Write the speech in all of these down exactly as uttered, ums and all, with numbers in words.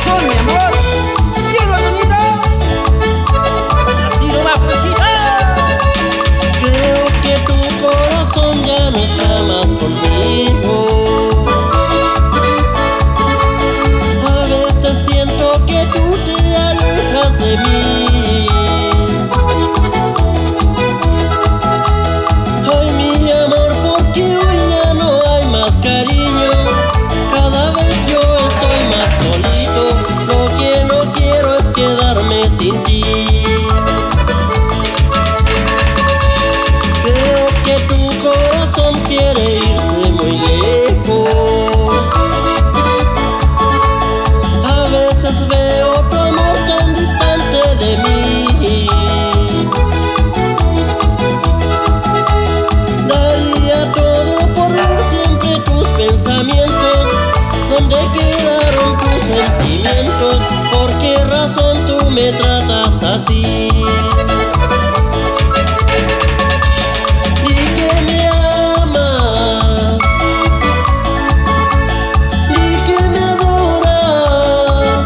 corazón, mi amor. Cielo, Toñito. Así nomás, Panchita. Creo que tu corazón ya no está más conmigo. A veces siento que tú te alejas de mí. Ay, mi amor, porque hoy ya no hay más cariño. Cada vez yo estoy más solito. Lo que no quiero es quedarme sin ti. Creo que tu corazón quiere irse muy lejos. A veces veo tu amor tan distante de mí. Daría todo por ver siempre tus pensamientos. ¿Dónde quedaron tus sentimientos? ¿Por qué razón tú me tratas así? Di que me amas, di que me adoras.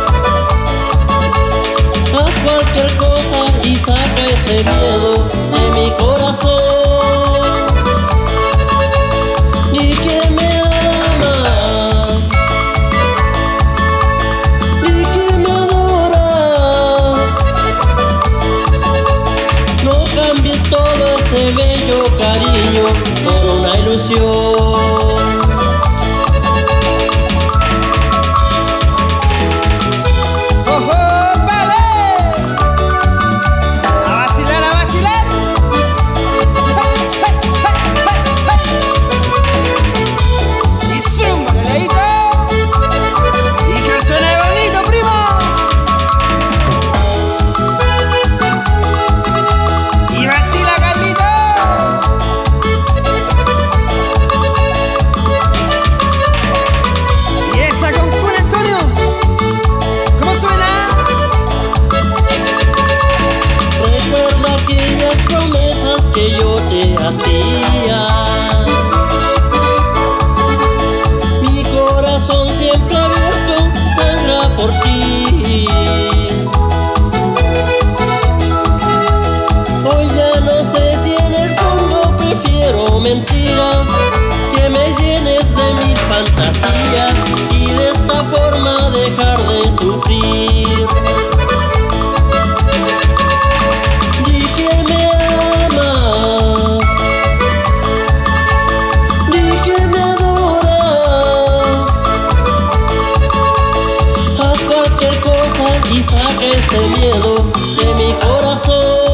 Haz cualquier cosa y saca ese miedo de mi corazón. Di que me amas, di que me adoras. No cambies todo ese bello cariño por una ilusión. ¡Ojo, vale! A vacilar, a vacilar. ¡Hey, hey, hey, hey, hey! Y zumba, Leito. Y que suene bonito, primo. Y vacila, Carlito. Y esa con Julio Antonio. ¿Cómo suena? Recuerda aquellas promesas que yo te hacía. Mi corazón siempre abierto saldrá por ti. Hoy ya no sé si en el fondo prefiero mentiras, que me llenes de mis fantasías y de esta forma dejar de sufrir. Di que me amas, di que me adoras. Haz cualquier cosa y saca ese miedo de mi corazón.